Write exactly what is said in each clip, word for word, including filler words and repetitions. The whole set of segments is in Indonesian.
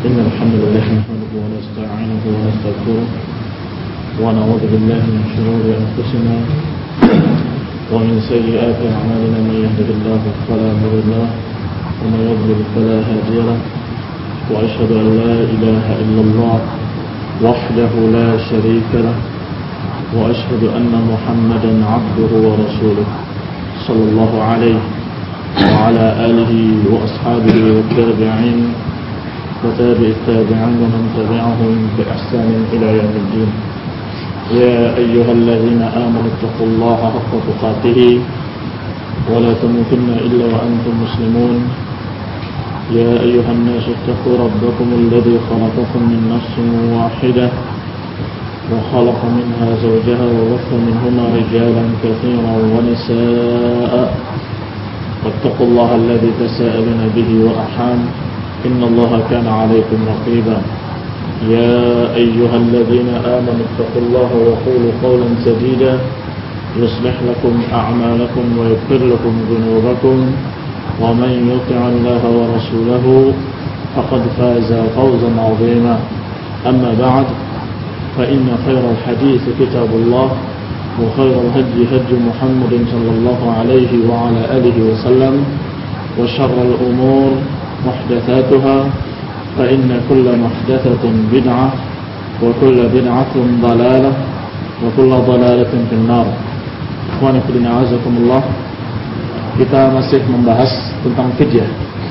إن الحمد لله نحمده ونستعينه ونستغفره ونعوذ بالله من شرور أنفسنا ومن سيئات أعمالنا. من يهده الله فلا مضل له ومن يضلل فلا هادي له وأشهد أن لا إله إلا الله وحده لا شريك له وأشهد أن محمدا عبده ورسوله صلى الله عليه وعلى آله وأصحابه والتابعين وتابع التابعين ومن تبعهم بإحسان إلى يوم الدين. يا أيها الذين آمنوا اتقوا الله حق تقاته ولا تموتن إلا وأنتم مسلمون. يا أيها الناس اتقوا ربكم الذي خلقكم من نفس واحدة وخلق منها زوجها وبث منهما رجالا كثيرا ونساء واتقوا الله الذي تساءلون به والأرحام إن الله كان عليكم رقيبا. يا أيها الذين آمنوا اتقوا الله وقولوا قولا سديدا يصلح لكم أعمالكم ويغفر لكم ذنوبكم ومن يطع الله ورسوله فقد فاز فوزا عظيما. أما بعد فإن خير الحديث كتاب الله وخير الهدي هدي محمد صلى الله عليه وعلى آله وسلم وشر الأمور محدثاتها فإن كل محدثة بدعة وكل بدعة ضلالة وكل ضلالة في النار. Ikhwani fillah azakumullah, kita masih membahas tentang fidyah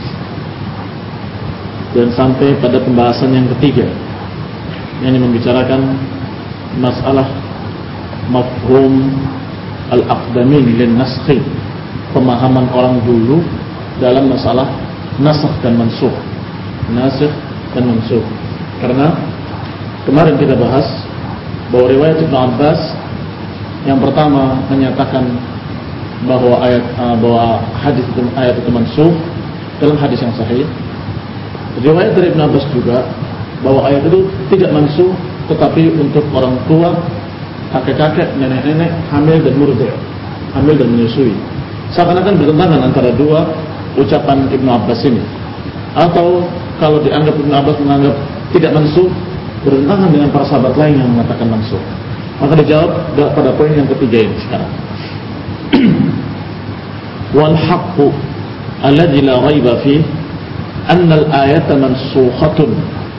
dan sampai pada pembahasan yang ketiga yang membicarakan masalah mafhum al-aqdamin lin naskhi, pemahaman orang dulu dalam masalah nasakh dan mansukh, nasikh dan mansukh. Karena kemarin kita bahas bahwa riwayat Ibnu Abbas yang pertama menyatakan bahwa ayat uh, bahwa hadis itu ayat itu mansukh dalam hadis yang sahih. Riwayat dari Ibnu Abbas juga bahwa ayat itu tidak mansukh tetapi untuk orang tua, kakek-kakek, nenek-nenek, hamil dan murdi', hamil dan menyusui. Seakan-akan bertentangan antara dua ucapan Ibnu Abbas ini. Atau kalau dianggap Ibnu Abbas menganggap tidak mansukh, bertentangan dengan para sahabat lain yang mengatakan mansukh. Maka dijawab pada poin yang ketiga ini sekarang. Wal haqqu alladzi la raiba fihi anna al-ayata mansukhatun.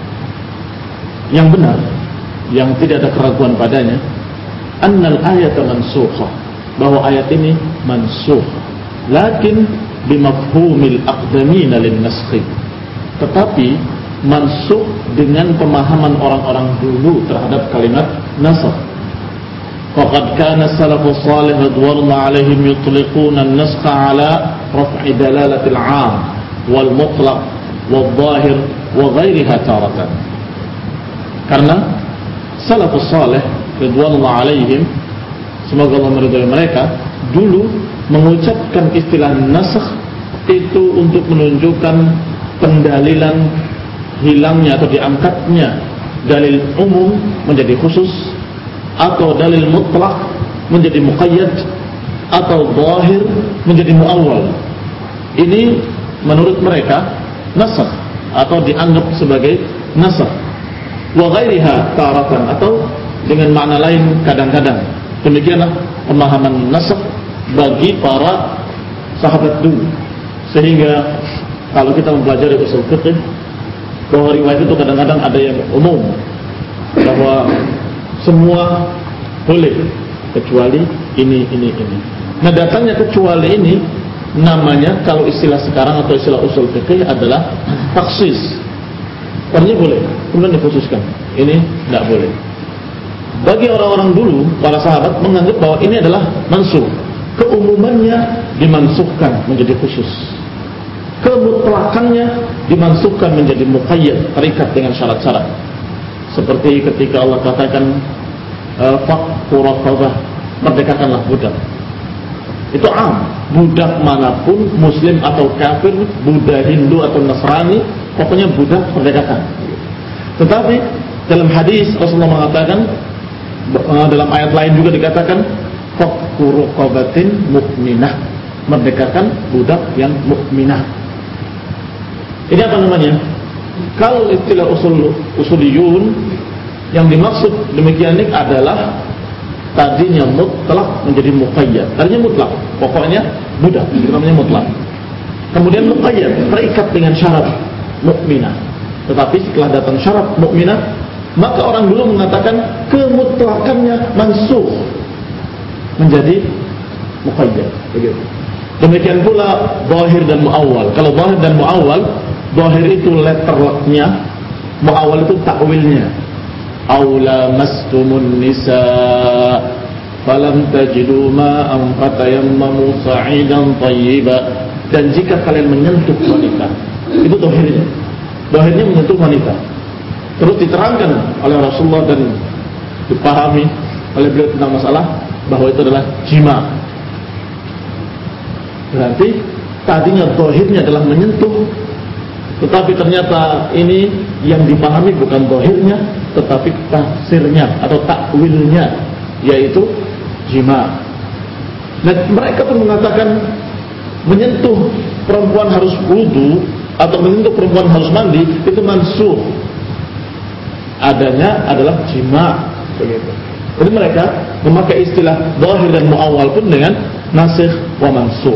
Yang benar, yang tidak ada keraguan padanya, anna al-ayata mansukhah, bahwa ayat ini mansukh. Lakin bimafhumil aqdamina lin naskhi, tetapi mansukh dengan pemahaman orang-orang dulu terhadap kalimat nasakh. Faqad kana salafus salih radhiyallahu alaihim yutliquna an-naskha ala raf'i dalalatil 'am wal mutlaq wal zahir wa ghairiha taratan. Karena salafus salih radhiyallahu alaihim, semoga Allah meridhai mereka, dulu mengucapkan istilah nasakh itu untuk menunjukkan pendalilan hilangnya atau diangkatnya dalil umum menjadi khusus, atau dalil mutlak menjadi muqayyad, atau zahir menjadi muawwal. Ini menurut mereka nasakh atau dianggap sebagai nasakh. Wa ghairiha taratan, atau dengan makna lain kadang-kadang. Demikianlah pemahaman nasakh bagi para sahabat dulu. Sehingga kalau kita mempelajari usul fiqh, bahwa riwayat itu kadang-kadang ada yang umum, bahwa semua boleh kecuali ini, ini, ini. Nah, datangnya kecuali ini namanya, kalau istilah sekarang atau istilah usul fiqh adalah taksis. Artinya boleh, kemudian dikhususkan. Ini tidak boleh. Bagi orang-orang dulu, para sahabat menganggap bahwa ini adalah mansukh. Keumumannya dimansukhkan menjadi khusus, kemutlakannya dimansukhkan menjadi muqayyad, terikat dengan syarat-syarat. Seperti ketika Allah katakan faqu raqabah, merdekakanlah budak. Itu am, budak manapun, muslim atau kafir, Buddha, Hindu atau Nasrani, pokoknya budak merdekakan. Tetapi dalam hadis Rasulullah mengatakan, dalam ayat lain juga dikatakan faqu raqabatin mu'minah, merdekakan budak yang mukminah. Ini apa namanya? Kalau istilah usul usuliyun, yang dimaksud demikian ini adalah tadinya mutlak menjadi muqayyad. Tadinya mutlak, pokoknya budak, itu namanya mutlak. Kemudian muqayyad, terikat dengan syarat mukminah. Tetapi setelah datang syarat mukminah, maka orang dulu mengatakan kemutlakannya mansukh menjadi muqayyad. Begitu. Demikian pula zahir dan muawwal. Kalau zahir dan muawwal, zahir itu letternya, muawwal itu takwilnya. Aula mastumun nisa falam tajidu ma'an fatayammamu sa'idan thayyiba. Dan jika kalian menyentuh wanita, itu zahirnya. Zahirnya menyentuh wanita. Terus diterangkan oleh Rasulullah dan dipahami oleh beliau tentang masalah bahwa itu adalah jima. Berarti tadinya zahirnya adalah menyentuh, tetapi ternyata ini yang dipahami bukan zahirnya, tetapi tafsirnya atau takwilnya, yaitu jima. Dan mereka pun mengatakan menyentuh perempuan harus wudu atau menyentuh perempuan harus mandi itu mansukh. Adanya adalah jima, begitu. Jadi mereka memakai istilah zahir dan muawwal pun dengan nasikh wa mansukh.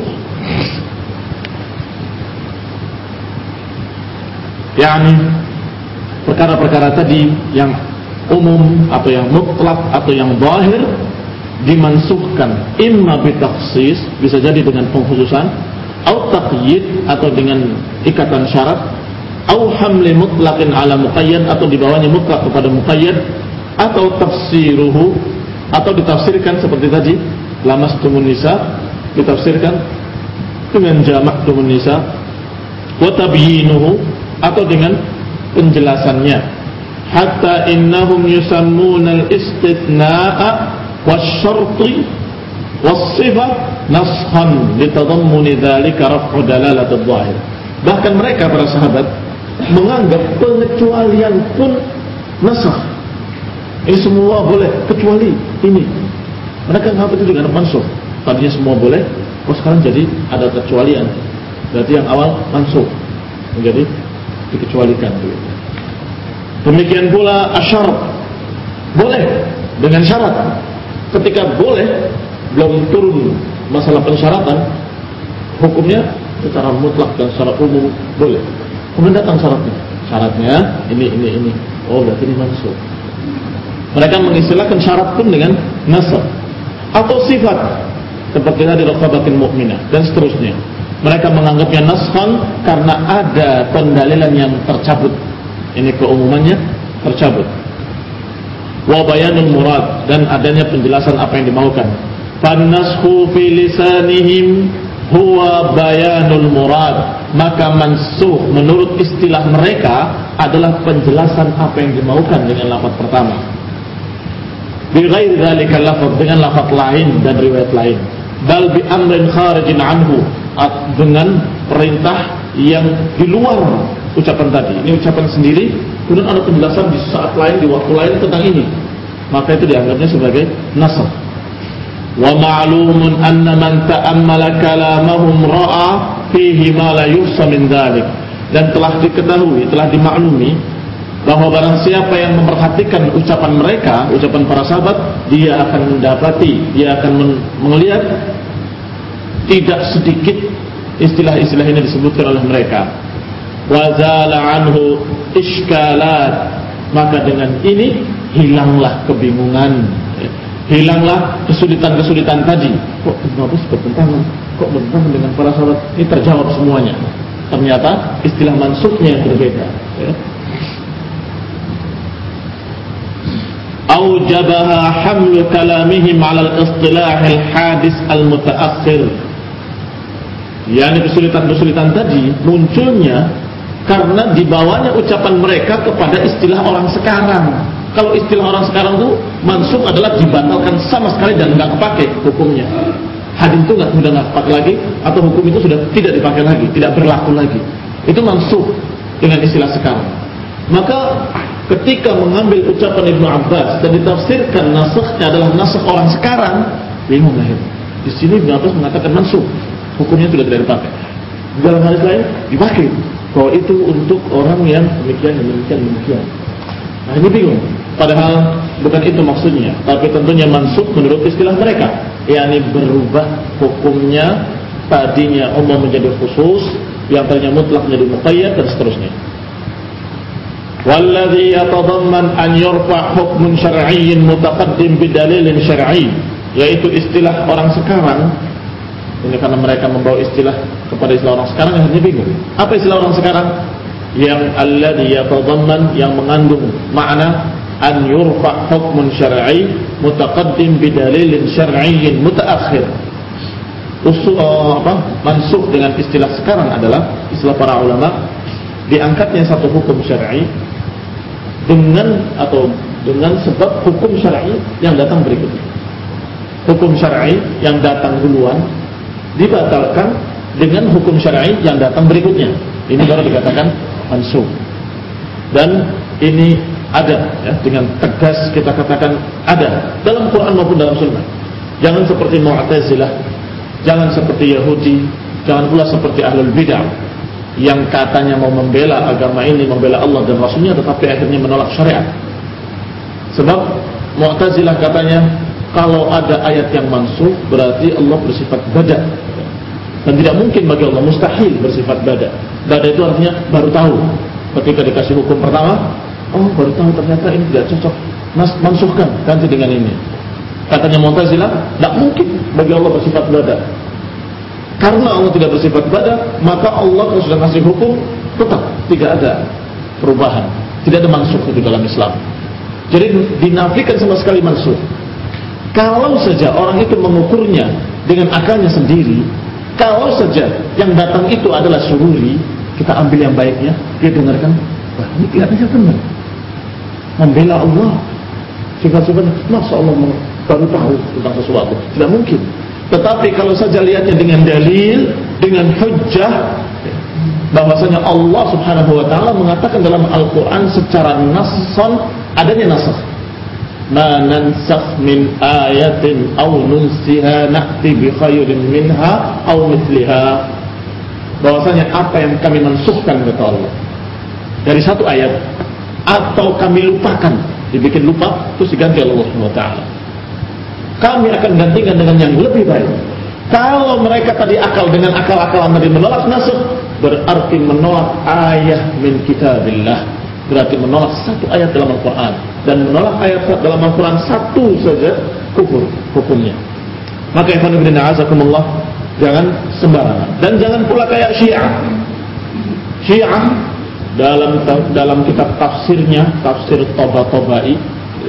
yakni perkara-perkara tadi yang umum atau yang mutlak atau yang zahir dimansuhkan imma bitakhsis, bisa jadi dengan pengkhususan, atau taqyid atau dengan ikatan syarat, atau hamli mutlaqin ala muqayyad atau dibawanya mutlak kepada muqayyad, atau tafsiruhu atau ditafsirkan seperti tadi lamastumun nisa ditafsirkan dengan jamaktumun nisa, wa tabyinuhu atau dengan penjelasannya, hatta innahum yusammuna al-istithna'a wasyarti was-sifah naskhan litadammuni dzalika raf'u dalalatul zahir. Bahkan mereka para sahabat menganggap pengecualian pun nasakh. Ini semua boleh kecuali ini. Mereka menganggap itu juga mansukh. Tadinya semua boleh, kok sekarang jadi ada kecualian. Berarti yang awal mansukh menjadi dikecualikan. Demikian pula asyarat, boleh dengan syarat. Ketika boleh, belum turun masalah pensyaratan, hukumnya secara mutlak dan secara umum boleh. Kemudian datang syaratnya, syaratnya ini ini ini. Oh, berarti ini mansukh. Mereka mengistilahkan syarat pun dengan nasakh atau sifat seperti tadi raqabatin mu'minah dan seterusnya. Mereka menganggapnya naskhan karena ada pendalilan yang tercabut. Ini keumumannya tercabut. Wa bayanul murad, dan adanya penjelasan apa yang dimaukan. Fannashu fi lisanihim huwa bayanul murad, maka mansukh menurut istilah mereka adalah penjelasan apa yang dimaukan dengan lafaz pertama. Bi ghairi dzalika lafaz, dengan lafaz lain dan riwayat lain. Bal bi amrin kharijin anhu, dengan perintah yang di luar ucapan tadi. Ini ucapan sendiri, kemudian ada penjelasan di saat lain, di waktu lain tentang ini, maka itu dianggapnya sebagai nasakh. Wa ma'lumun anna man ta'ammala kalamahum ra'a fihi ma la yuhsa min dzalik, dan telah diketahui, telah dimaklumi bahwa barang siapa yang memperhatikan ucapan mereka, ucapan para sahabat, dia akan mendapati, dia akan melihat tidak sedikit istilah-istilah ini disebutkan oleh mereka. Wa zala anhu iskalat, maka dengan ini hilanglah kebingungan, hilanglah kesulitan-kesulitan tadi. Kok kenapa bertentangan? Kok bertentangan dengan para sahabat? Ini terjawab semuanya. Ternyata istilah mansukhnya yang berbeda. Ya. Aujabaha hamlu kalamihim ala al-istilah al-hadis al-mutaakhir. Yani kesulitan-kesulitan tadi munculnya karena dibawanya ucapan mereka kepada istilah orang sekarang. Kalau istilah orang sekarang itu mansukh adalah dibatalkan sama sekali dan nggak kepake hukumnya. Hadis itu nggak sudah nggak kepake lagi, atau hukum itu sudah tidak dipakai lagi, tidak berlaku lagi. Itu mansukh dengan istilah sekarang. Maka ketika mengambil ucapan Ibnu Abbas dan ditafsirkan nasakhnya adalah nasakh orang sekarang, bingung lah. Di sini Ibnu Abbas mengatakan mansukh, hukumnya sudah tidak dipakai. Dalam hadis lain dipakai. bahwa itu untuk orang yang demikian demikian demikian. Nah ini bingung. Padahal bukan itu maksudnya, tapi tentunya mansukh menurut istilah mereka, yakni berubah hukumnya, tadinya umum menjadi khusus, yang tadinya mutlak menjadi muqayyad dan seterusnya. Walladhi yatadamman an yurfa' hukmun syar'iyyin mutaqaddim bidalilin syar'i, yaitu istilah orang sekarang. Ini karena mereka membawa istilah kepada istilah orang sekarang yang hanya bingung. Apa istilah orang sekarang? Yang alladhi yatadamman, yang mengandung makna an yurfa' hukmun syar'i mutaqaddim bidalilin syar'iyyin mutaakhir. Usul apa? Mansukh dengan istilah sekarang adalah istilah para ulama, diangkatnya satu hukum syar'i dengan atau dengan sebab hukum syar'i yang datang berikutnya. Hukum syar'i yang datang duluan dibatalkan dengan hukum syar'i yang datang berikutnya. Ini baru dikatakan mansukh. Dan ini ada ya, dengan tegas kita katakan ada dalam Quran maupun dalam Sunnah. Jangan seperti Mu'tazilah, jangan seperti Yahudi, jangan pula seperti Ahlul Bidah yang katanya mau membela agama ini, membela Allah dan Rasulnya, tetapi akhirnya menolak syariat. Sebab Mu'tazilah katanya kalau ada ayat yang mansukh berarti Allah bersifat bada, dan tidak mungkin bagi Allah, mustahil bersifat bada. Bada itu artinya baru tahu ketika dikasih hukum pertama, oh baru tahu ternyata ini tidak cocok, mas mansukhkan, ganti dengan ini. Katanya Mu'tazilah, tidak mungkin bagi Allah bersifat bada. Karena Allah tidak bersifat bada, maka Allah kalau sudah kasih hukum tetap tidak ada perubahan, tidak ada mansukh itu dalam Islam. Jadi dinafikan sama sekali mansukh. Kalau saja orang itu mengukurnya dengan akalnya sendiri, kalau saja yang datang itu adalah sururi, kita ambil yang baiknya, dia dengarkan, wah ini kelihatannya benar, membela Allah, sifat-sifat, masa Allah baru tahu tentang sesuatu, tidak mungkin. Tetapi kalau saja lihatnya dengan dalil, dengan hujjah, bahwasanya Allah Subhanahu wa taala mengatakan dalam Al-Qur'an secara nassan, adanya nasakh. Ma nansakh min ayatin aw nunsiha na'ti bi khairin minha aw mithliha. Bahwasanya apa yang kami mansukhkan kata Allah dari satu ayat atau kami lupakan, dibikin lupa terus diganti oleh Allah Subhanahu wa taala, kami akan gantikan dengan yang lebih baik. Kalau mereka tadi akal dengan akal-akalan tadi menolak nasakh, berarti menolak ayat min kitabillah, berarti menolak satu ayat dalam Al-Quran, dan menolak ayat dalam Al-Quran satu saja kufur hukumnya. Maka ikhwan fillah azakumullah, jangan sembarangan, dan jangan pula kayak Syiah. Syiah dalam dalam kitab tafsirnya, tafsir Tabatabai,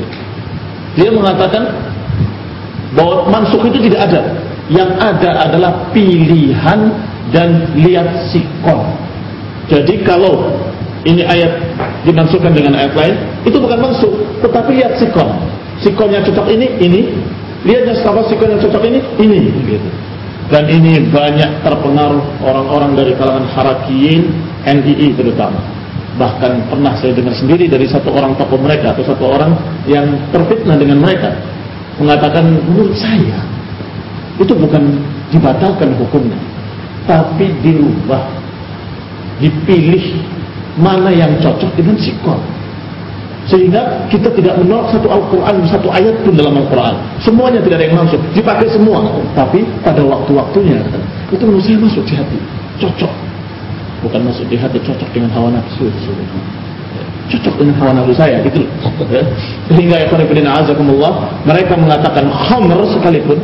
dia mengatakan bahwa mansukh itu tidak ada. Yang ada adalah pilihan dan lihat sikon. Jadi kalau ini ayat dimansukhkan dengan ayat lain, itu bukan mansukh, tetapi lihat sikon. Sikonnya cocok ini, ini. Lihatnya sama sikon yang cocok ini, ini. Gitu. Dan ini banyak terpengaruh orang-orang dari kalangan harakiyin, N I I terutama. Bahkan pernah saya dengar sendiri dari satu orang tokoh mereka, atau satu orang yang terfitnah dengan mereka, mengatakan, menurut saya itu bukan dibatalkan hukumnya, tapi dirubah, dipilih mana yang cocok dengan sikon, sehingga kita tidak menolak satu Al-Quran, satu ayat pun dalam Al-Quran, semuanya tidak ada yang masuk, dipakai semua, tapi pada waktu-waktunya. Itu menurut saya masuk di hati, cocok, bukan masuk di hati, cocok dengan hawa nafsu, cocok dengan hawa nafsu saya, gitu. Sehingga ikhwan fillah azakumullah, mereka mengatakan khamr sekalipun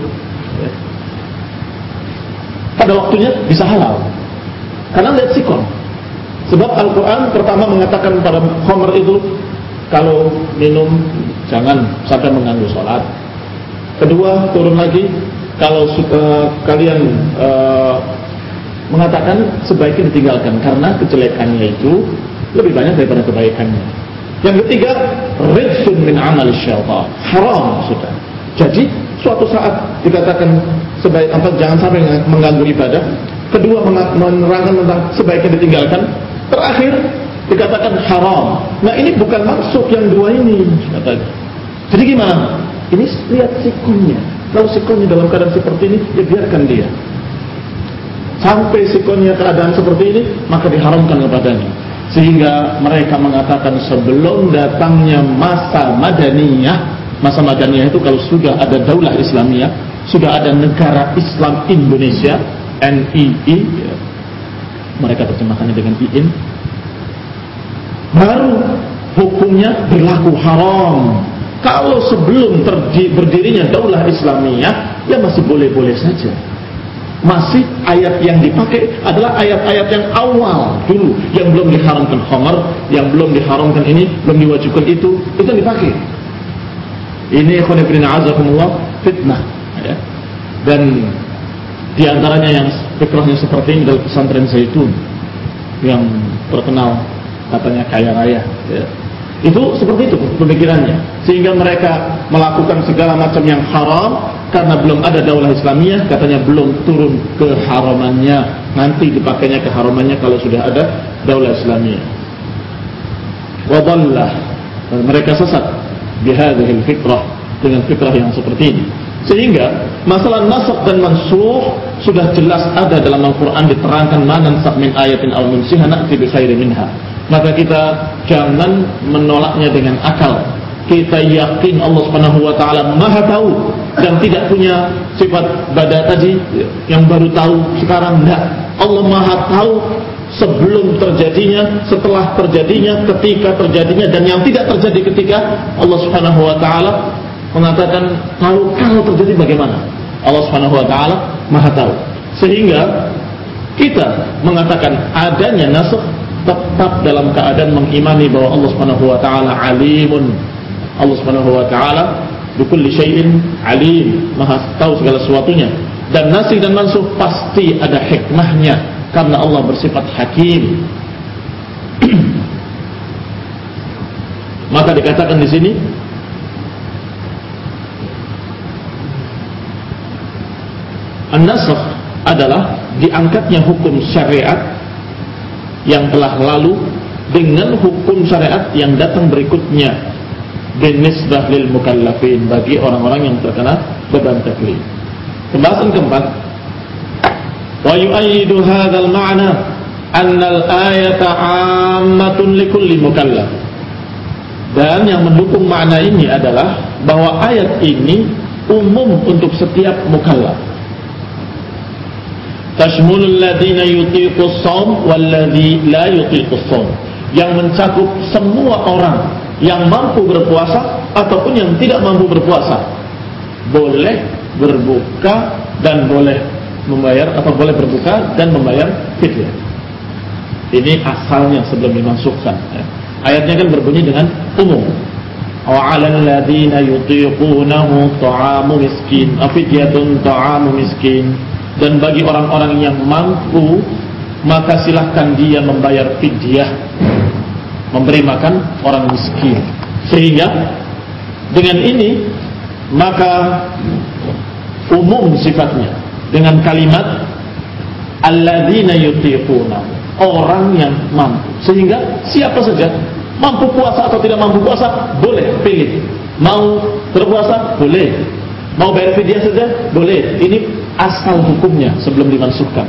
pada waktunya bisa halal, karena lihat sikon. Sebab Al-Quran pertama mengatakan pada khamr itu, kalau minum jangan sampai mengganggu sholat. Kedua turun lagi, kalau uh, kalian uh, mengatakan sebaiknya ditinggalkan karena kejelekannya itu lebih banyak daripada kebaikannya. Yang ketiga, rijsun min amal syaitan, haram sudah. Jadi suatu saat dikatakan sebaik apa, jangan sampai mengganggu ibadah. Kedua, menerangkan tentang sebaiknya ditinggalkan. Terakhir dikatakan haram. Nah ini bukan maksud yang dua ini, katanya. Jadi gimana? Ini lihat sikonnya. Kalau sikonnya dalam keadaan seperti ini, ya biarkan dia. sampai sikonnya keadaan seperti ini, maka diharamkan kepadanya. Sehingga mereka mengatakan sebelum datangnya masa Madaniyah, masa Madaniyah itu kalau sudah ada daulah Islamiyah, sudah ada negara Islam Indonesia, N I I, ya, mereka terjemahkannya dengan I I N, baru hukumnya berlaku haram. Kalau sebelum terdi, berdirinya daulah Islamiyah, ya masih boleh-boleh saja. Masih ayat yang dipakai adalah ayat-ayat yang awal dulu, yang belum diharamkan khamar, yang belum diharamkan ini, belum diwajibkan itu, itu yang dipakai. Ini ikhwan fillah azakumullah fitnah, ya. Dan diantaranya yang fikrahnya seperti ini adalah pesantren Zaitun yang terkenal katanya kaya raya, ya. Itu seperti itu pemikirannya, sehingga mereka melakukan segala macam yang haram karena belum ada daulah Islamiyah, katanya belum turun keharamannya, nanti dipakainya keharamannya kalau sudah ada daulah Islamiyah. Wa dhallah, mereka sesat bihadhil fikrah, dengan fikrah yang seperti ini. Sehingga masalah nasakh dan mansukh sudah jelas ada dalam Al-Quran, diterangkan ma nansakh min ayatin aw nunsiha na'ti bi khairin minha. Maka kita jangan menolaknya dengan akal. Kita yakin Allah Subhanahu wa taala Maha tahu dan tidak punya sifat bada tadi yang baru tahu sekarang, enggak. Allah Maha tahu sebelum terjadinya, setelah terjadinya, ketika terjadinya, dan yang tidak terjadi ketika. Allah Subhanahu wa taala mengatakan kalau kalau terjadi bagaimana? Allah Subhanahu wa taala Maha tahu. Sehingga kita mengatakan adanya nasakh tetap dalam keadaan mengimani bahwa Allah Subhanahu wa taala alimun. Allah Subhanahu wa taala bikulli syai'in alim, Maha tahu segala sesuatunya. Dan nasikh dan mansukh pasti ada hikmahnya karena Allah bersifat hakim. Maka dikatakan di sini an-nasakh adalah diangkatnya hukum syariat yang telah lalu dengan hukum syariat yang datang berikutnya, binisbah lil mukallafin, bagi orang-orang yang terkena beban taklif. Pembahasan keempat, wa yu'ayyidu hadzal ma'na anna al-ayata 'ammatun likulli mukallaf. Dan yang mendukung makna ini adalah bahwa ayat ini umum untuk setiap mukallaf. Tashmulul ladina yutiqus shaum walladzi la yutiqus shaum, yang mencakup semua orang yang mampu berpuasa ataupun yang tidak mampu berpuasa, boleh berbuka dan boleh membayar, atau boleh berbuka dan membayar fidyah. Ini asalnya sebelum dimasukkan, ya. Ayatnya kan berbunyi dengan umum. Wa 'alal ladzina yutiqunahu ta'amu miskin, fidyatun ta'amu miskin. Dan bagi orang-orang yang mampu, maka silahkan dia membayar fidyah, memberi makan orang miskin. Sehingga dengan ini maka umum sifatnya dengan kalimat alladzina yutiquna, orang yang mampu. Sehingga siapa saja mampu puasa atau tidak mampu puasa boleh pilih. Mau berpuasa boleh, mau bayar fidyah saja boleh. Ini asal hukumnya sebelum dimansukkan.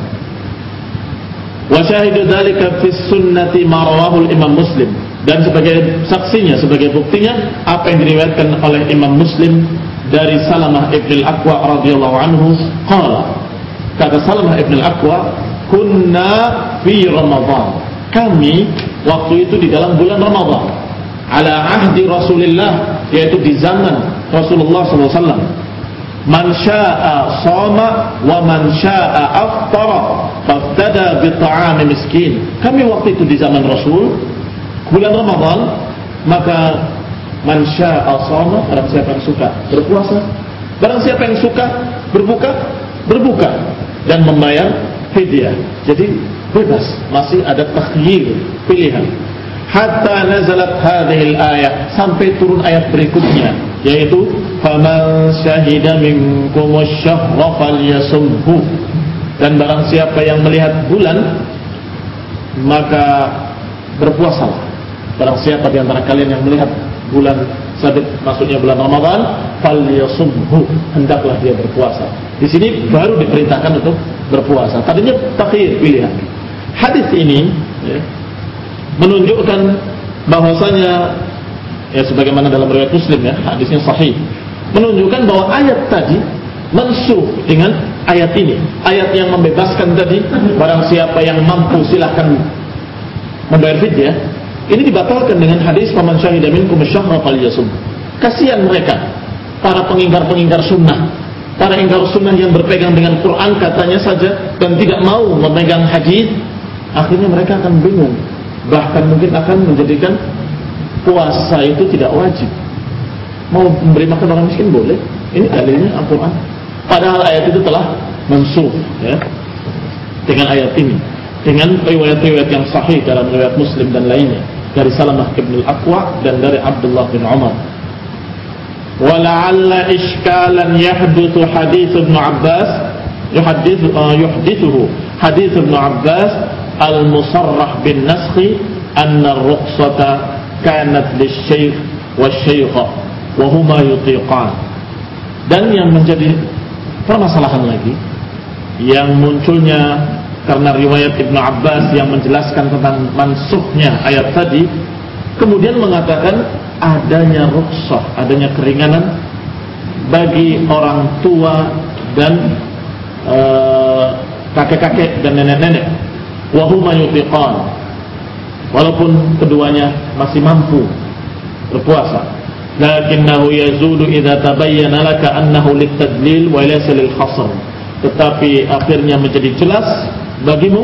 Wa syahidu dzalika fi sunnati ma rawahu Imam Muslim, dan sebagai saksinya, sebagai buktinya apa yang diriwayatkan oleh Imam Muslim dari Salamah ibn al-Aqwa radhiyallahu anhu qala, kata Salamah ibn al-Aqwa, kunna fi Ramadan, kami waktu itu di dalam bulan Ramadan, ala ahdi Rasulillah, yaitu di zaman Rasulullah sallallahu alaihi wasallam. Man sya'a shoma wa man sya'a aftara fabtada bi ta'am miskin. Kami waktu itu di zaman Rasul bulan Ramadan, maka man sya'a shoma, barang siapa yang suka berpuasa, barang siapa yang suka berbuka, berbuka dan membayar fidyah. Jadi bebas, masih ada takhyir, pilihan. Hatta nazalat hadhil ayat, sampai turun ayat berikutnya, yaitu faman syahida minkumus syahra falyasumhu, dan barang siapa yang melihat bulan maka berpuasalah. Barang siapa di antara kalian yang melihat bulan sabit, maksudnya bulan Ramadan, falyasumhu, hendaklah dia berpuasa. Di sini baru diperintahkan untuk berpuasa. Tadinya takhir, pilihan. Hadis ini ya, menunjukkan bahwasanya, ya sebagaimana dalam riwayat Muslim ya, hadisnya sahih, menunjukkan bahwa ayat tadi mansukh dengan ayat ini. Ayat yang membebaskan tadi, barang siapa yang mampu silahkan membayar fidyah, ini dibatalkan dengan hadis faman syahida minkum asyhara falyasum. Kasihan mereka, para pengingkar-pengingkar sunnah, para ingkar sunnah yang berpegang dengan Quran katanya saja dan tidak mau memegang hadis, akhirnya mereka akan bingung, bahkan mungkin akan menjadikan puasa itu tidak wajib. Mau memberi makan orang miskin boleh, ini dalilnya Al-Quran. Padahal ayat itu telah mansukh ya, dengan ayat ini, dengan riwayat-riwayat yang sahih dalam riwayat Muslim dan lainnya dari Salamah bin Al-Aqwa dan dari Abdullah bin Umar. Wala'alla ishkalan yahduthu hadits Ibnu Abbas yuhaddithu uh, yuhdithuhu hadits Ibnu Abbas al-musarrah bin naskhi anna ar-rukhsata kanat lisy-syaikh wasy-syaikha wa huma yutiqan. Dan yang menjadi permasalahan lagi yang munculnya karena riwayat Ibnu Abbas yang menjelaskan tentang mansukhnya ayat tadi, kemudian mengatakan adanya rukhsah, adanya keringanan bagi orang tua dan uh, kakek-kakek dan nenek-nenek, wa huma yutiqan, walaupun keduanya masih mampu berpuasa. Lakinnahu yazulu idza tabayyana laka annahu litadlil wa laysa lil hasr. Tetapi akhirnya menjadi jelas bagimu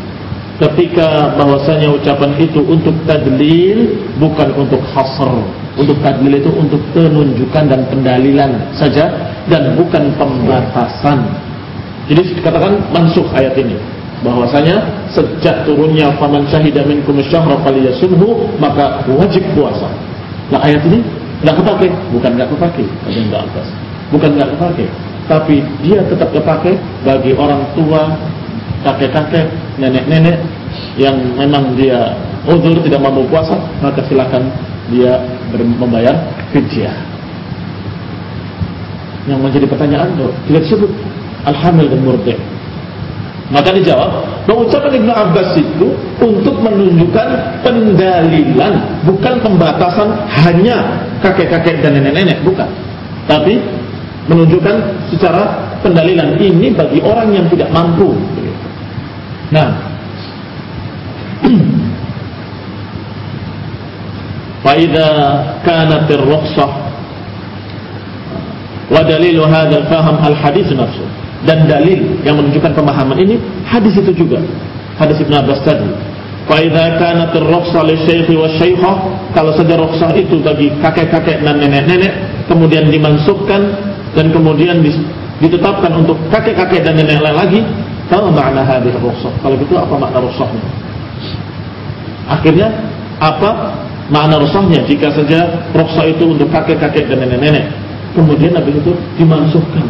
ketika bahwasanya ucapan itu untuk tadlil, bukan untuk hasr. Untuk tadlil itu untuk penunjukan dan pendalilan saja dan bukan pembatasan. Jadi dikatakan mansukh ayat ini, bahwasanya sejak turunnya faman syahida minkum asyhara falyasumhu, maka wajib puasa. Nah ayat ini nggak kepake, bukan nggak kepake, enggak atas, bukan nggak kepake, tapi dia tetap kepake bagi orang tua, kakek-kakek, nenek-nenek yang memang dia uzur tidak mampu puasa, maka silakan dia membayar fidyah. Yang menjadi pertanyaan tuh tidak disebut al-hamil dan murdi'. Maka dijawab bahwa ucapan Ibnu Abbas itu untuk menunjukkan pendalilan, bukan pembatasan hanya kakek-kakek dan nenek-nenek, bukan. Tapi menunjukkan secara pendalilan ini bagi orang yang tidak mampu. Nah, فإذا كانت الرخصة ودليل هذا الفهم الحديث نفسه. Dan dalil yang menunjukkan pemahaman ini hadis itu juga, hadis Ibnu Abbas tadi. فإذا كانت الرخصة للشيخ والشيخة, kalau saja rukhsah itu bagi kakek-kakek dan nenek-nenek kemudian dimansukhkan dan kemudian ditetapkan untuk kakek-kakek dan nenek lagi, apa makna hadis rukhsah? Kalau gitu apa makna rukhsahnya? Akhirnya apa makna rukhsahnya jika saja rukhsah itu untuk kakek-kakek dan nenek-nenek, kemudian habis itu dimansukhkan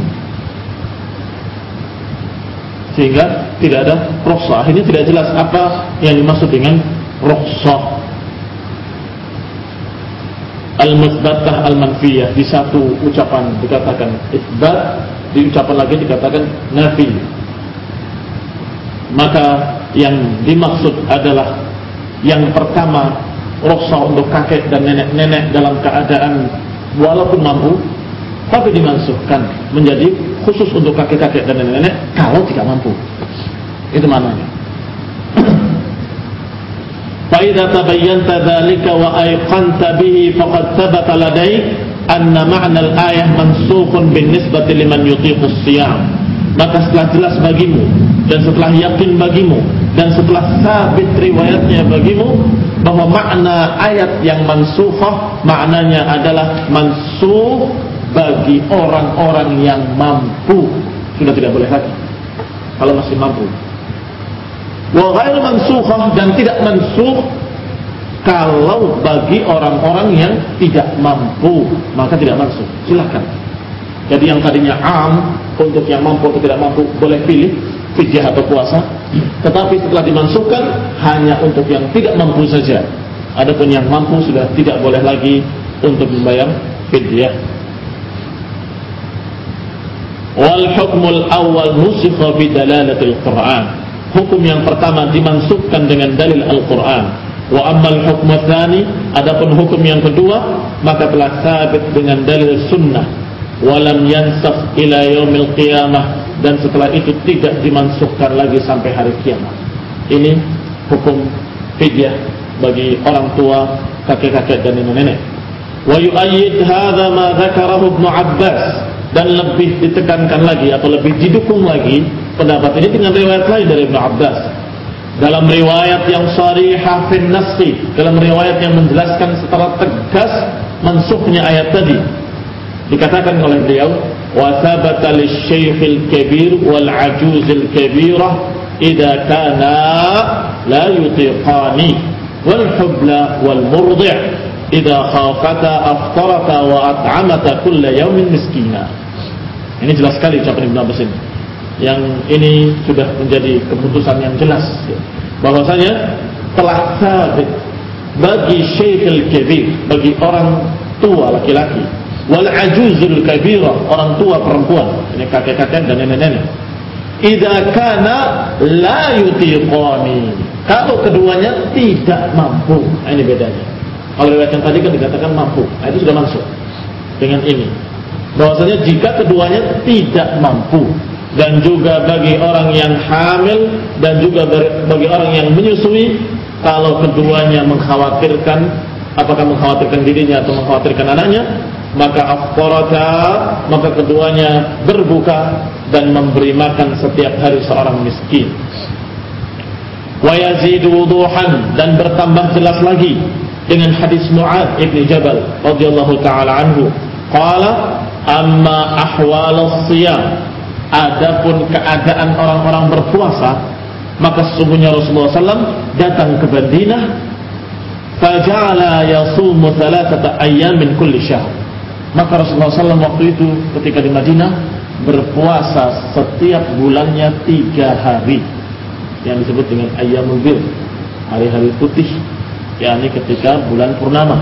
sehingga tidak ada rukhsah. Akhirnya tidak jelas apa yang dimaksud dengan rukhsah. Al-musbatah al-manfiyah, di satu ucapan dikatakan isbat, di ucapan lagi dikatakan nafi. Maka yang dimaksud adalah yang pertama, rukhsah untuk kakek dan nenek-nenek dalam keadaan walaupun mampu, tapi dimansukhkan menjadi khusus untuk kakek-kakek dan nenek-nenek kalau tidak mampu. Itu maknanya. Fa idza tabayyanta dzalika wa ayqanta bihi faqad thabata ladayk anna ma'na al-ayah mansukhun bin nisbati liman yutiqu as-siyam. Maka setelah jelas bagimu dan setelah yakin bagimu dan setelah sabit riwayatnya bagimu bahwa makna ayat yang mansukhah maknanya adalah mansukh bagi orang-orang yang mampu, sudah tidak boleh lagi kalau masih mampu. Wa ghairu mansukhah, dan tidak mansukh kalau bagi orang-orang yang tidak mampu, maka tidak mansukh. Silakan. Jadi yang tadinya am untuk yang mampu atau tidak mampu boleh pilih fidyah atau puasa, tetapi setelah dimansukhkan hanya untuk yang tidak mampu saja. Adapun yang mampu sudah tidak boleh lagi untuk membayar fidyah. Wal hukmul awal nusikha bi dalalatil Qur'an. Hukum yang pertama dimansukkan dengan dalil Al-Qur'an. Wa ammal hukmu tsani, adapun hukum yang kedua maka telah sabit dengan dalil sunnah. Walam yansakh ila yaumil qiyamah, dan setelah itu tidak dimansukkan lagi sampai hari kiamat. Ini hukum fidyah bagi orang tua, kakek-kakek dan nenek-nenek. Wa yu'ayyid hadza ma dzakarahu Ibnu Abbas, dan lebih ditekankan lagi atau lebih didukung lagi pendapat ini dengan riwayat lain dari Ibnu Abbas. Dalam riwayat yang sharihah fin nassi, dalam riwayat yang menjelaskan secara tegas mansukhnya ayat tadi, dikatakan oleh beliau, wa thabata lisyaikhil kabir wal ajuzil kabirah idza kana la yutiqani wal hubla wal murdi' idza khafata aftarata wa at'amata kulla yawmin miskina. Ini jelas sekali ucapan Ibnu Abbas ini. Yang ini sudah menjadi keputusan yang jelas bahwasanya telah sabit bagi syekhul kabir, bagi orang tua laki-laki, wal ajuzul kabira, orang tua perempuan, ini kakek-kakek dan nenek-nenek, idza kana la yutiqani, kalau keduanya tidak mampu. Nah, ini bedanya. Kalau riwayat yang tadi kan dikatakan mampu, nah, itu sudah masuk dengan ini bahwasanya jika keduanya tidak mampu, dan juga bagi orang yang hamil dan juga bagi orang yang menyusui, kalau keduanya mengkhawatirkan, apakah mengkhawatirkan dirinya atau mengkhawatirkan anaknya, maka afqarata, maka keduanya berbuka dan memberi makan setiap hari seorang miskin. Wa yazidu wuduhan, dan bertambah jelas lagi dengan hadis Mu'adz ibn Jabal radhiyallahu taala anhu, qala amma ahwalus shiyam, adapun keadaan orang-orang berpuasa, maka sesungguhnya Rasulullah sallallahu alaihi wasallam datang ke Madinah, faja'ala yasumu thalathata ayyam min kulli syahr, maka Rasulullah sallallahu alaihi wasallam waktu itu ketika di Madinah berpuasa setiap bulannya tiga hari, yang disebut dengan ayyamul bir, hari-hari putih, yakni ketika bulan purnama.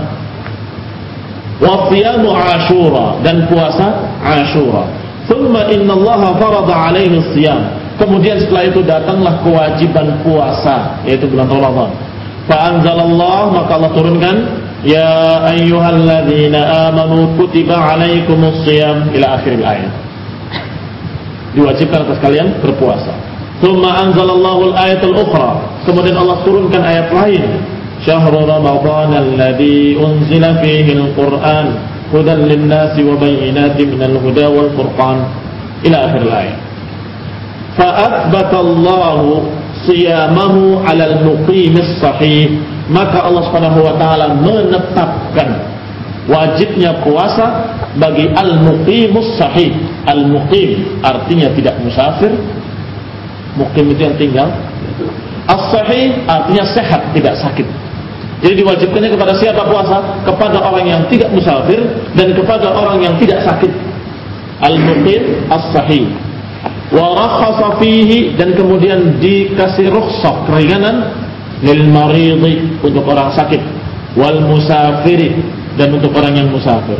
Wa siyamu Ashura, dan puasa Ashura. Thumma innallaha farada alaihi siyam, kemudian setelah itu datanglah kewajiban puasa, yaitu bulan Ramadan. Fa anzalallah, maka Allah turunkan, ya ayyuhalladzina amanu kutiba alaikumus siyam, ila akhir ayat. Diwajibkan atas kalian berpuasa. Thumma anzalallahu al-ayatul ukhra, kemudian Allah turunkan ayat lain, syahrul ramadan alladzi unzila fihi al-Qur'an hudan linnasi wa bayyinatin minal huda wal furqan, ila akhir ayat. Fa athbata Allahu siyamahu 'ala al-muqimis sahih, maka Allah Subhanahu wa taala menetapkan wajibnya puasa bagi al-muqimus sahih. Al-muqim artinya tidak musafir, muqim itu yang tinggal. As-sahih artinya sehat, tidak sakit. Jadi diwajibkannya kepada siapa puasa? Kepada orang yang tidak musafir dan kepada orang yang tidak sakit. Al-muqim as-sahih. Wa rakhasa fihi, dan kemudian dikasih rukhsah, keringanan, lil maridi, untuk orang sakit, wal musafiri, dan untuk orang yang musafir.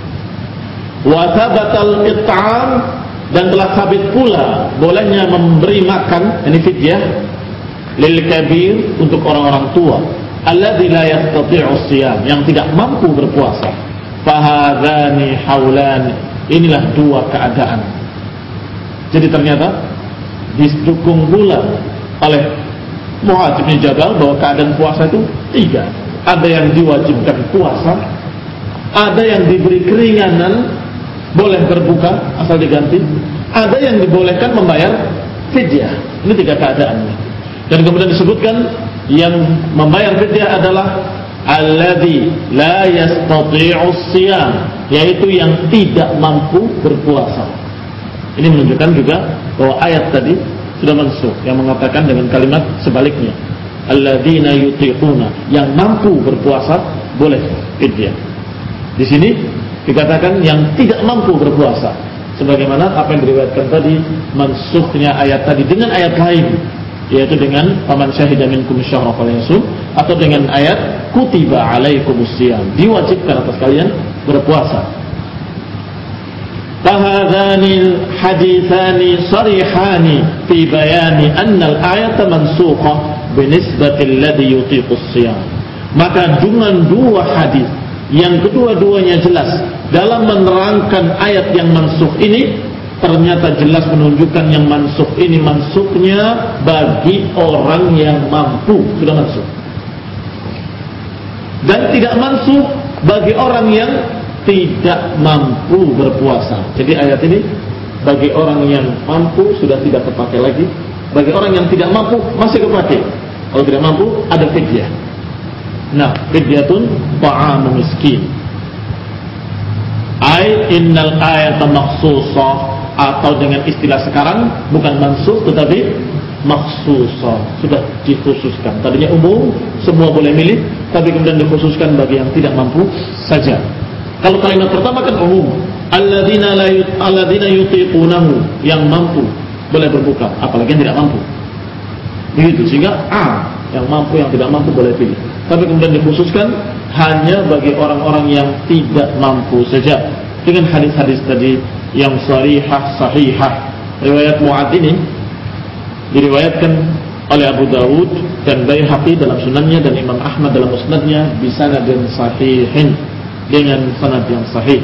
Wa thabatal it'am, dan telah sabit pula bolehnya memberi makan, ini fidyah, lil kabir, untuk orang-orang tua, alladzi la yastati'u siyam, yang tidak mampu berpuasa. Fahadhani haulan, inilah dua keadaan. Jadi ternyata didukung pula oleh Mu'adz bin Jabal bahwa keadaan puasa itu tiga. Ada yang diwajibkan puasa, ada yang diberi keringanan, boleh berbuka asal diganti, ada yang dibolehkan membayar fidyah. Ini tiga keadaannya. Dan kemudian disebutkan yang membayar fidyah adalah alladzi la yastati'u siyam, yaitu yang tidak mampu berpuasa. Ini menunjukkan juga bahwa ayat tadi sudah mansukh yang mengatakan dengan kalimat sebaliknya, alladzina yutiquna, yang mampu berpuasa boleh fidyah. Di sini dikatakan yang tidak mampu berpuasa, sebagaimana apa yang diriwayatkan tadi, mansukhnya ayat tadi dengan ayat lain, yaitu dengan faman syahida minkum syahra falyasum, atau dengan ayat kutiba alaikumus syiyam, diwajibkan atas kalian berpuasa. Fahadhanil hadithani sarihani fi bayani anna al-ayata mansukha binisbati alladhi yutiqu as-siyam. Maka dengan dua hadis yang kedua-duanya jelas dalam menerangkan ayat yang mansukh ini, ternyata jelas menunjukkan yang mansukh ini mansuknya bagi orang yang mampu, sudah mansukh. Dan tidak mansukh bagi orang yang tidak mampu berpuasa. Jadi ayat ini bagi orang yang mampu sudah tidak terpakai lagi. Bagi orang yang tidak mampu masih terpakai. Kalau tidak mampu ada fidyah. Nah, fidyatun ta'amu miskin. Ay innal ayata makhsusah, atau dengan istilah sekarang bukan mansukh tetapi makhsusah, sudah dikhususkan. Tadinya umum, semua boleh milih, tapi kemudian dikhususkan bagi yang tidak mampu saja. Kalau kalimat pertama kan umum, alladzina la yut alladzina yutiqunahu, yang mampu boleh berbuka, apalagi yang tidak mampu. Begitu, sehingga A, yang mampu yang tidak mampu boleh pilih. Tapi kemudian dikhususkan hanya bagi orang-orang yang tidak mampu saja. Dengan hadis-hadis tadi yang sharihah sahihah. Riwayat Mu'adz ini diriwayatkan oleh Abu Dawud dan Baihaqi dalam sunannya dan Imam Ahmad dalam musnadnya bisanadin sahihin, dengan sanad yang sahih.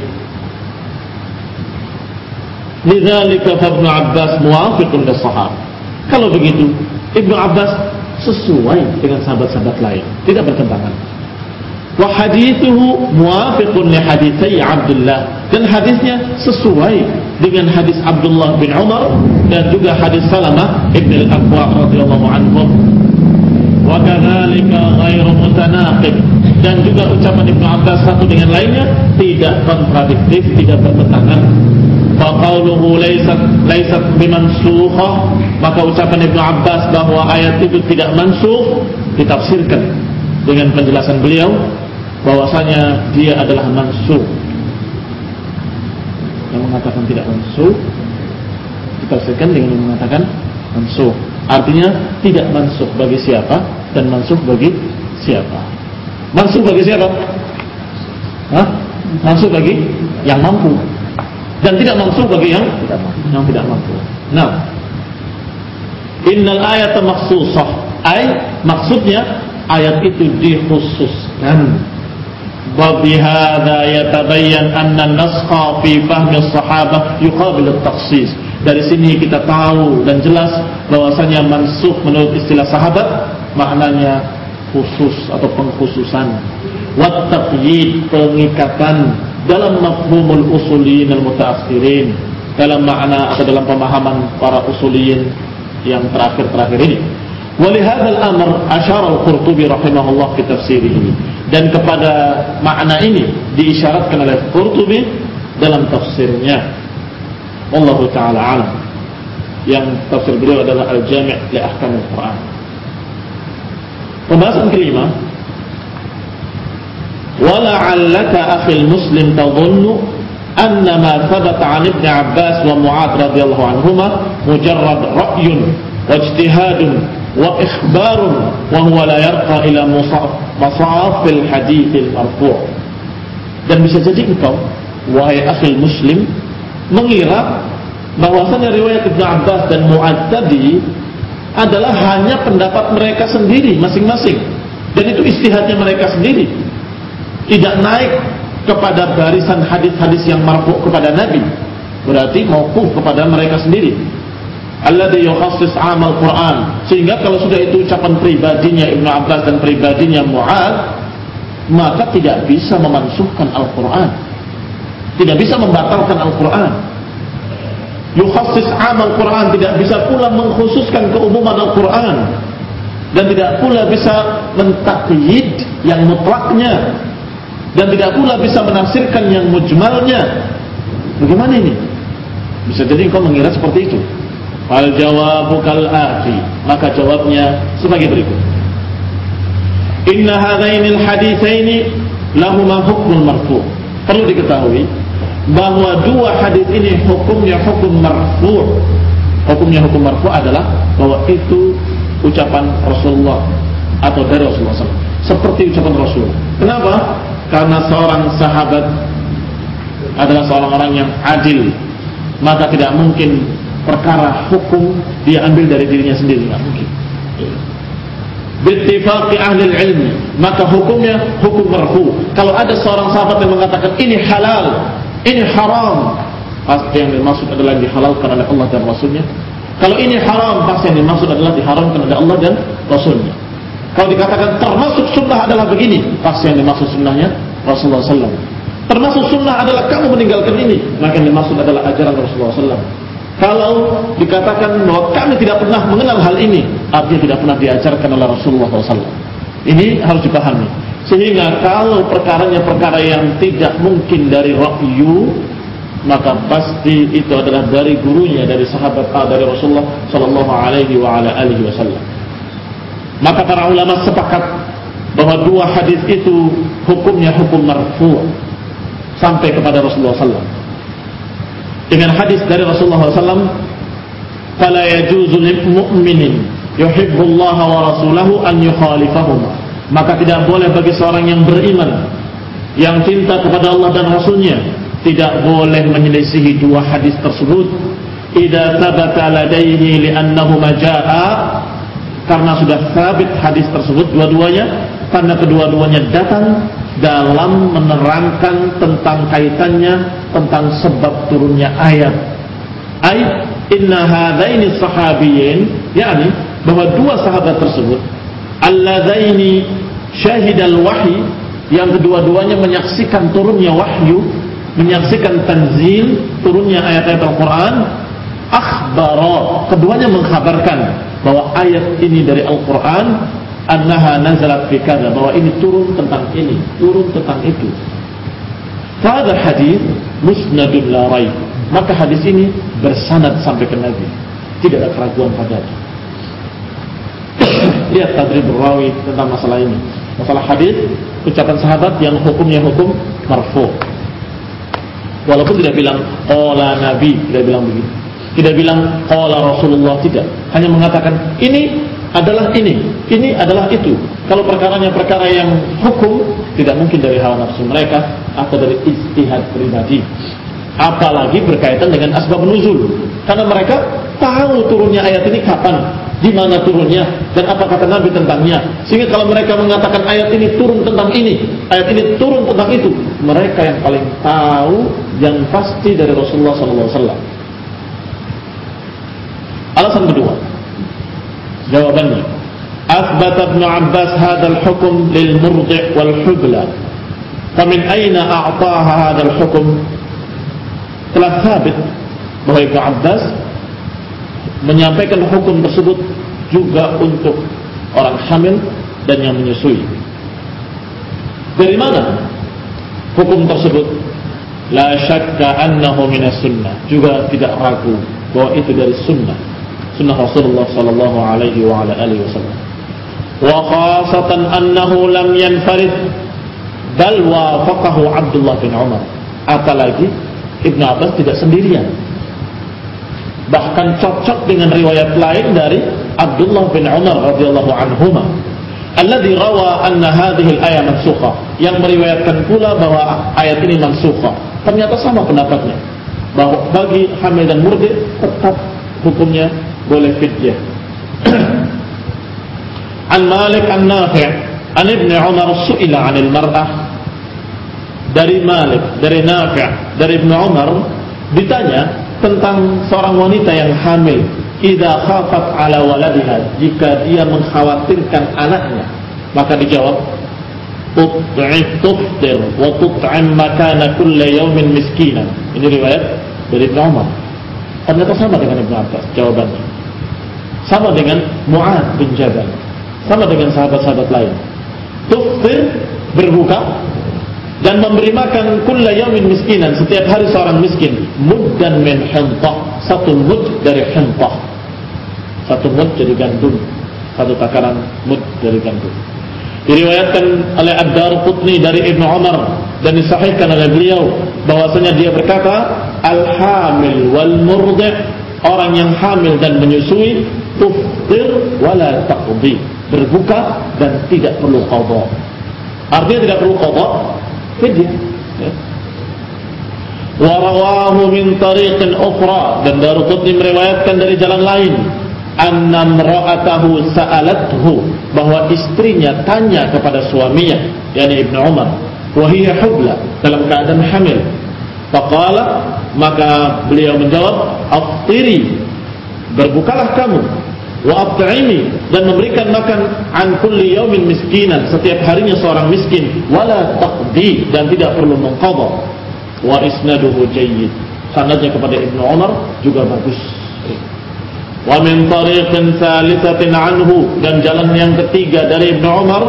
Lidzalika Ibnu Abbas muwafiqun lis-sahabah. Kalau begitu, Ibnu Abbas sesuai dengan sahabat-sahabat lain, tidak bertentangan. Wa hadithuhu muwafiqun li haditsai Abdullah, dan hadisnya sesuai dengan hadis Abdullah bin Umar dan juga hadis Salamah ibn al-Aqwa radhiyallahu anhum. Wa kadzalika ghairu mutanaqib, dan juga ucapan Ibnu Abbas satu dengan lainnya tidak kontradiktif, tidak bertentangan. Fa qauluhu laysat laysat bimansukha, maka ucapan Ibnu Abbas bahwa ayat itu tidak mansukh ditafsirkan dengan penjelasan beliau bahwasanya dia adalah mansukh. Yang mengatakan tidak mansukh ditafsirkan dengan yang mengatakan mansukh. Artinya tidak mansukh bagi siapa dan mansukh bagi siapa. Mansukh bagi siapa? Hah? Mansukh bagi yang mampu, dan tidak mansukh bagi yang tidak mampu. Yang tidak mampu. Nah, innal ayata makhsusah, ay maksudnya ayat itu dikhususkan. Wa bihadza yatabayyan anna an-naskha fi fahmi as-sahabah yuqabil at-takhsis. Dari sini kita tahu dan jelas bahwasanya mansukh menurut istilah sahabat maknanya khusus atau pengkhususan. Wa taqyid, pengikatan dalam mafhumul usuliyin al-mutaakhirin, dalam makna atau dalam pemahaman para usuliyin yang terakhir-terakhir ini. Walihadzal amr asyara al-Qurtubi rahimahullah fi tafsirih, dan kepada makna ini diisyaratkan oleh Qurtubi dalam tafsirnya. Wallahu ta'ala alam. Yang tafsir beliau adalah Al-Jami' li Ahkam Al-Quran. Pembahasan kelima, wala'allaka akhil muslim tadhunnu anna ma thabata 'an Ibn Abbas wa Mu'adz radhiyallahu anhuma mujarrad ra'yun wa ijtihadun wa ikhbarun wa huwa la yarqa ila masaf al-hadits al-marfu'. Dan bisa jadi engkau, wahai akhil muslim, mengira bahwasanya riwayat Ibnu Abbas dan Mu'adz tadi adalah hanya pendapat mereka sendiri masing-masing, dan itu ijtihadnya mereka sendiri, tidak naik kepada barisan hadis-hadis yang marfu' kepada Nabi, berarti mauquf kepada mereka sendiri. Alladzi yukhassis 'amal Qur'an, sehingga kalau sudah itu ucapan pribadinya Ibnu Abbas dan pribadinya Mu'adz, maka tidak bisa memansuhkan Al-Qur'an, tidak bisa membatalkan Al-Quran. Yukhassis amal Quran, tidak bisa pula mengkhususkan keumuman Al-Quran, dan tidak pula bisa mentakyid yang mutlaknya, dan tidak pula bisa menafsirkan yang mujmalnya. Bagaimana ini? Bisa jadi engkau mengira seperti itu. Fal jawabu kal ati, maka jawabnya sebagai berikut. Inna hadainil haditsaini lahuma hukmul marfu'. Perlu diketahui bahwa dua hadis ini hukumnya hukum marfu'. Hukumnya hukum marfu' adalah bahwa itu ucapan Rasulullah atau dari Rasulullah shallallahu alaihi wasallam, seperti ucapan Rasul. Kenapa? Karena seorang sahabat adalah seorang orang yang adil, maka tidak mungkin perkara hukum dia ambil dari dirinya sendiri, tidak mungkin. Bittifaqi ahli ilmi, maka hukumnya hukum marfu. Kalau ada seorang sahabat yang mengatakan ini halal, ini haram, pasti yang dimaksud adalah dihalalkan oleh Allah dan Rasulnya. Kalau ini haram, pasti yang dimaksud adalah diharamkan oleh Allah dan Rasulnya. Kalau dikatakan termasuk sunnah adalah begini, pasti yang dimaksud sunnahnya Rasulullah sallallahu alaihi wasallam. Termasuk sunnah adalah kamu meninggalkan ini, maka yang dimaksud adalah ajaran Rasulullah sallallahu alaihi wasallam. Kalau dikatakan bahwa kami tidak pernah mengenal hal ini, artinya tidak pernah diajarkan oleh Rasulullah sallallahu alaihi wasallam. Ini harus dipahami. Sehingga kalau perkaranya perkara yang tidak mungkin dari ra'yu, maka pasti itu adalah dari gurunya, dari sahabat A, dari Rasulullah sallallahu alaihi wa ala alihi wasallam. Maka para ulama sepakat bahwa dua hadis itu hukumnya hukum marfu' sampai kepada Rasulullah sallallahu alaihi wasallam. Dengan hadis dari Rasulullah sallallahu alaihi wasallam, "Fala yajuzu lil mu'minin yuhibbullaha wa rasulahu an yukhalifahuma." Maka tidak boleh bagi seorang yang beriman, yang cinta kepada Allah dan Rasulnya, tidak boleh menyelisihi dua hadis tersebut. Idza thabata ladaihi li'annahuma jaa'a, karena sudah sabit hadis tersebut dua-duanya, karena kedua-duanya datang dalam menerangkan tentang kaitannya tentang sebab turunnya ayat. Ai inna hadaini sahabiyyin, yakni bahwa dua sahabat tersebut alladaini syahidal wahyi, yang kedua-duanya menyaksikan turunnya wahyu, menyaksikan tanzil, turunnya ayat-ayat Al-Quran. Akhbara, keduanya mengkhabarkan bahwa ayat ini dari Al-Quran, annaha nazalat fi kadza, bahwa ini turun tentang ini, turun tentang itu. Fahadha hadis musnadun la raib, maka hadis ini bersanad sampai ke Nabi, tidak ada keraguan padanya. Lihat tadribur rawi tentang masalah ini, masalah hadis ucapan sahabat yang hukumnya hukum marfu'. Walaupun tidak bilang qala Nabi, tidak bilang begitu, tidak bilang qala Rasulullah, tidak, hanya mengatakan ini adalah ini, ini adalah itu. Kalau perkaranya perkara yang hukum, tidak mungkin dari hawa nafsu mereka atau dari ijtihad pribadi, apalagi berkaitan dengan asbab nuzul, karena mereka tahu turunnya ayat ini kapan, di mana turunnya, dan apa kata Nabi tentangnya. Sehingga kalau mereka mengatakan ayat ini turun tentang ini, ayat ini turun tentang itu, mereka yang paling tahu yang pasti dari Rasulullah sallallahu alaihi wasallam. Alasan kedua, jawabannya, athbata Ibnu Abbas hadzal hukm lil murdi' wal hubla. Famin aina a'taha hadzal hukm? Telah sabit bahwa Ibnu Abbas menyampaikan hukum tersebut juga untuk orang hamil dan yang menyusui. Dari mana hukum tersebut? La syakka annahu minas sunnah, juga tidak ragu bahwa itu dari sunnah, sunnah Rasulullah sallallahu alaihi wa ala alihi wasallam. Wa khasatan annahu lam yanfarid bal wafaqahu Abdullah bin Umar. Apalagi Ibnu Abbas tidak sendirian, bahkan cocok dengan riwayat lain dari Abdullah bin Umar radhiyallahu anhuma, alladhi rawa anna hadhihi al-ayah mansukha, yang meriwayatkan pula bahwa ayat ini mansukha. Ternyata sama pendapatnya, bahwa bagi hamil dan murdi tetap hukumnya boleh fidyah. An Malik an Nafi' an Ibnu Umar su'ila 'anil mar'ah, dari Malik, dari Nafi', dari Ibnu Umar ditanya tentang seorang wanita yang hamil, idza khafat 'ala waladiha, jika dia mengkhawatirkan anaknya, maka dijawab tut'if tuftir wa tut'im makana kulli yawmin miskinan. Ini riwayat dari Ibnu Umar. Ternyata sama dengan Ibnu Abbas jawabannya, sama dengan Mu'adz bin Jabal, sama dengan sahabat-sahabat lain. Tuftir, berbuka, dan memberi makan kulla yaumin miskinan, setiap hari seorang miskin, muddan min hintah, satu mud dari hintah, satu mud dari gandum, satu takaran mud dari gandum. Diriwayatkan oleh Ad-Darqutni dari Ibnu Umar dan disahihkan oleh beliau bahwasanya dia berkata, al-hamil wal murdi', orang yang hamil dan menyusui, tuftir wala taqdi, berbuka dan tidak perlu qadha. Artinya tidak perlu qadha, fidyah. Wa rawahu min tariqin ukhra, dan Daruqutni meriwayatkan dari jalan lain, anna imra'atahu sa'alathu, bahwa istrinya tanya kepada suaminya, yakni Ibnu Umar, wa hiya hubla, dalam keadaan hamil. Faqala, maka beliau menjawab, aftiri, berbukalah kamu, wa at'imi, dan memberikan makan, an kulli yaumin miskinan, setiap harinya seorang miskin, wala taqdi, dan tidak perlu mengqadha. Wa isnaduhu jayyid, sanadnya kepada Ibnu Umar juga bagus. Wa min tariqin thalithatin anhu, dan jalan yang ketiga dari Ibnu Umar,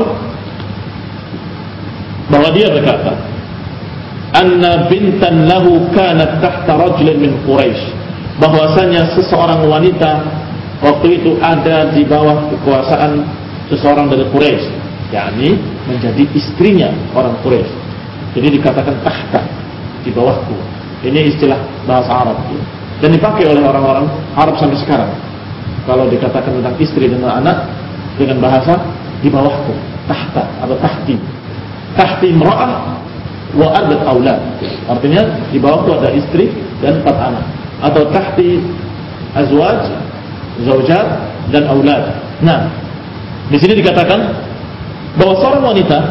bahwa dia berkata, anna bintan lahu kanat tahta rajulin min Quraisy, bahwasanya seseorang wanita waktu itu ada di bawah kekuasaan seseorang dari Quraisy, yakni menjadi istrinya orang Quraisy. Jadi dikatakan tahta, di bawahku. Ini istilah bahasa Arab, dan dipakai oleh orang-orang Arab sampai sekarang. Kalau dikatakan tentang istri dan anak dengan bahasa di bawahku, tahta atau tahti. Tahti imra'ah wa arbat aulad, artinya di bawahku ada istri dan empat anak. Atau tahti azwaj, zaujat, dan aulad. Nah, di sini dikatakan bahwa seorang wanita,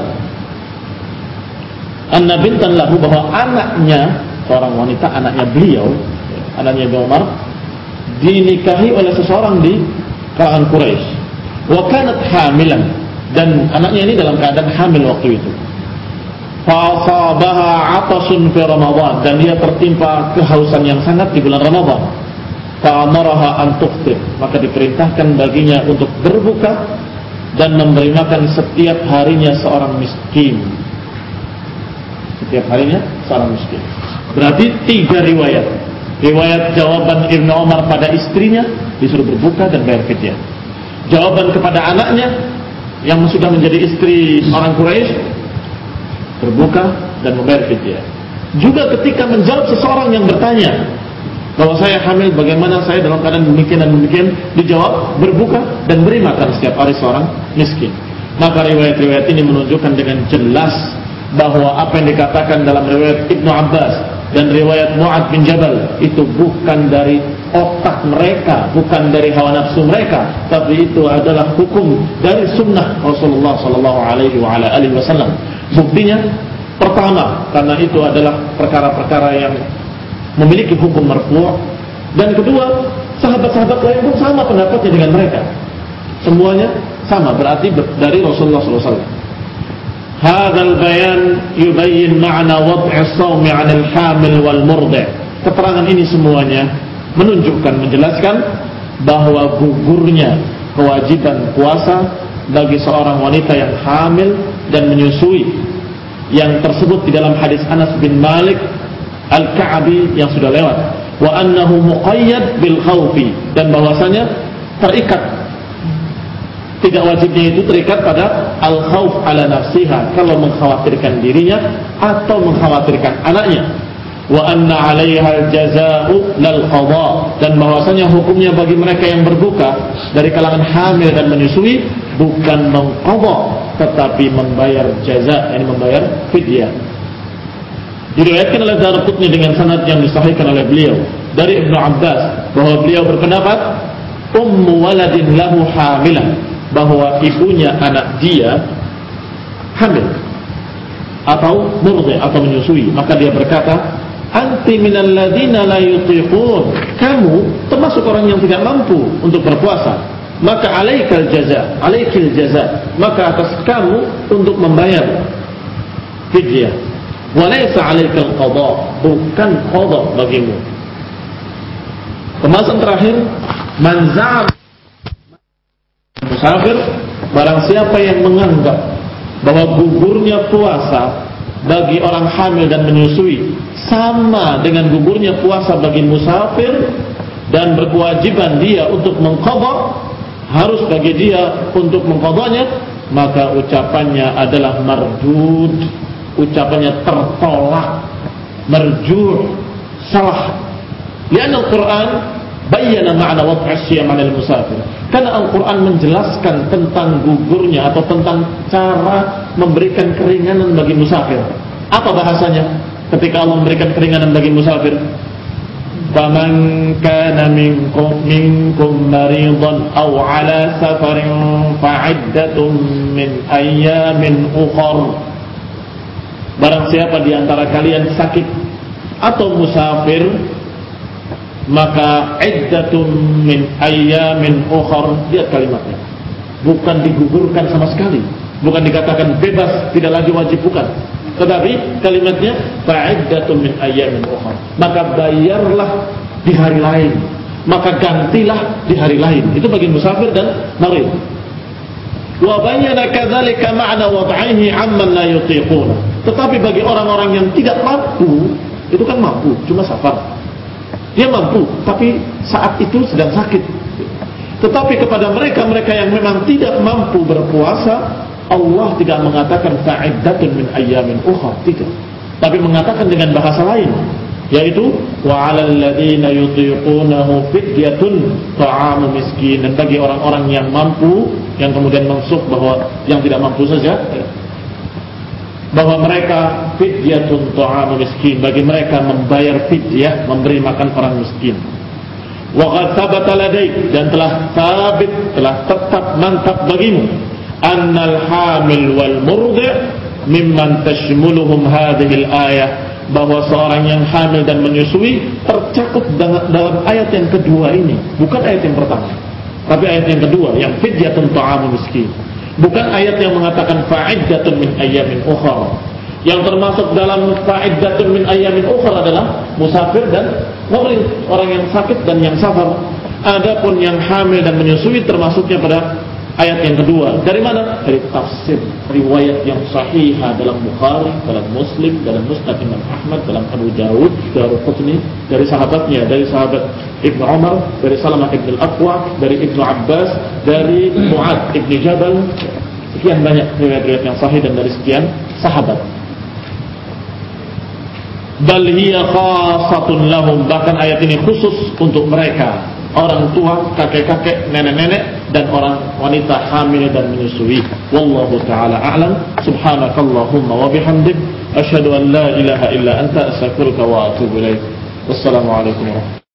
anna bintan lahu, bahwa anaknya, seorang wanita, anaknya beliau, anaknya Ibnu Umar, dinikahi oleh seseorang di kalangan Quraisy. Wa kanat hamilan, dan anaknya ini dalam keadaan hamil waktu itu. Fa asabaha 'atasun fi Ramadan, dan dia tertimpa kehausan yang sangat di bulan Ramadan. Fa amaraha an tuftir, maka diperintahkan baginya untuk berbuka dan memberi makan setiap harinya seorang miskin. Setiap harinya seorang miskin. Berarti tiga riwayat. Riwayat jawaban Ibnu Umar pada istrinya, disuruh berbuka dan bayar fidyah. Jawaban kepada anaknya yang sudah menjadi istri orang Quraisy, berbuka dan membayar fidyah. Juga ketika menjawab seseorang yang bertanya bahwa saya hamil, bagaimana saya dalam keadaan demikian dan demikian, dijawab berbuka dan beri makan setiap hari seorang miskin. Maka riwayat-riwayat ini menunjukkan dengan jelas bahwa apa yang dikatakan dalam riwayat Ibnu Abbas dan riwayat Mu'ad bin Jabal itu bukan dari otak mereka, bukan dari hawa nafsu mereka, tapi itu adalah hukum dari sunnah Rasulullah sallallahu alaihi wa ala alihi wasallam. Buktinya, pertama, karena itu adalah perkara-perkara yang memiliki hukum marfu', dan kedua, sahabat-sahabat lain pun sama pendapatnya dengan mereka. Semuanya sama, berarti dari Rasulullah sallallahu alaihi wasallam. Hadzal bayan yubayyin ma'na wad'i as-sawmi 'anil hamil wal murdi'. Keterangan ini semuanya menunjukkan, menjelaskan bahwa gugurnya kewajiban puasa bagi seorang wanita yang hamil dan menyusui, yang tersebut di dalam hadis Anas bin Malik Al-Ka'bi yang sudah lewat. Wa annahu muqayyad bil khawfi, dan bahwasanya terikat, tidak wajibnya itu terikat pada al-khawf ala nafsiha, kalau mengkhawatirkan dirinya atau mengkhawatirkan anaknya. Wa anna 'alaiha al-jazaa'u lal qada, dan bahwasanya hukumnya bagi mereka yang berbuka dari kalangan hamil dan menyusui bukan mengqadha, tetapi membayar jaza, yakni membayar fidyah. Diriwayatkan oleh Daruqutni dengan sanad yang disahihkan oleh beliau dari Ibnu Abbas bahwa beliau berpendapat ummu waladin lahu hamilah, bahwa ibunya anak dia hamil atau murdi atau menyusui. Maka dia berkata, anti minal ladina la yutiqun, kamu termasuk orang yang tidak mampu untuk berpuasa, maka alaikal jaza, alaikil jaza, maka atas kamu untuk membayar fidyah. Walaysa alaikal qada, bukan qada bagimu. Pembahasan terakhir, man za'am musafir, barang siapa yang menganggap bahwa gugurnya puasa bagi orang hamil dan menyusui sama dengan gugurnya puasa bagi musafir, dan berkewajiban dia untuk mengqadha, harus bagi dia untuk mengqadhanya, maka ucapannya adalah mardud, ucapannya tertolak, marjuh, salah. Lianna Al-Quran bayyana ma'na wad'i siyam 'alal musafir, karena Al-Quran menjelaskan tentang gugurnya atau tentang cara memberikan keringanan bagi musafir. Apa bahasanya? ketika Allah memberikan keringanan bagi musafir. Faman kana minkum minkum maridan aw ala safarin fa'iddatun min ayyamin ukhra. Barang siapa di antara kalian sakit atau musafir, maka iddatun min ayyamin ukhra. Lihat kalimatnya, bukan digugurkan sama sekali, bukan dikatakan bebas, tidak lagi wajib, bukan. Tetapi kalimatnya fa'iddatun min ayyamin ukhra, maka bayarlah di hari lain, maka gantilah di hari lain. Itu bagi musafir dan marid. Wa bayyana kadzalika ma'na wad'ihi 'amman la yutiquna. Tetapi bagi orang-orang yang tidak mampu, itu kan mampu, cuma safar. Dia mampu, tapi saat itu sedang sakit. Tetapi kepada mereka-mereka yang memang tidak mampu berpuasa, Allah tidak mengatakan fa'iddatun min ayyamin ukhra, tidak. Tapi mengatakan dengan bahasa lain, yaitu wa 'alal ladzina yutiqunahu fidyatun ta'amu miskin. Dan bagi orang-orang yang mampu, yang kemudian mansukh bahwa yang tidak mampu saja, bahwa mereka fidyatun ta'amu miskin, bagi mereka membayar fidyah, memberi makan orang miskin. Wa qad thabata ladaik, dan telah sabit, telah tetap mantap bagimu, annal hamil wal murdi' mimman tashmuluhum hadhihi al-ayah, bahwa seorang yang hamil dan menyusui tercakup dalam ayat yang kedua ini, bukan ayat yang pertama, tapi ayat yang kedua yang fidyatun ta'amu miskin, bukan ayat yang mengatakan fa'iddatun min ayyamin ukhra. Yang termasuk dalam fa'iddatun min ayyamin ukhra adalah musafir dan marid, orang yang sakit dan yang safar. Adapun yang hamil dan menyusui termasuknya pada ayat yang kedua. Dari mana? Dari tafsir riwayat yang sahihah dalam Bukhari, dalam Muslim, dalam Musnad Imam Ahmad, dalam Abu Dawud, Daruqutni, dari sahabatnya, dari sahabat Ibnu Umar, dari Salamah Ibn Al-Aqwa, dari Ibnu Abbas, dari Mu'ad Ibn Jabal. Sekian banyak riwayat-riwayat yang sahih dan dari sekian sahabat. Bal hiya khassatun lahum, bahkan ayat ini khusus untuk mereka, orang tua, kakek-kakek, nenek-nenek, dan orang wanita hamil dan menyusui. Wallahu ta'ala a'lam. Subhanakallahumma wa bihamdik, asyhadu an la ilaha illa anta, astaghfiruka wa atubu ilaik. Wassalamualaikum warahmatullahi wabarakatuh.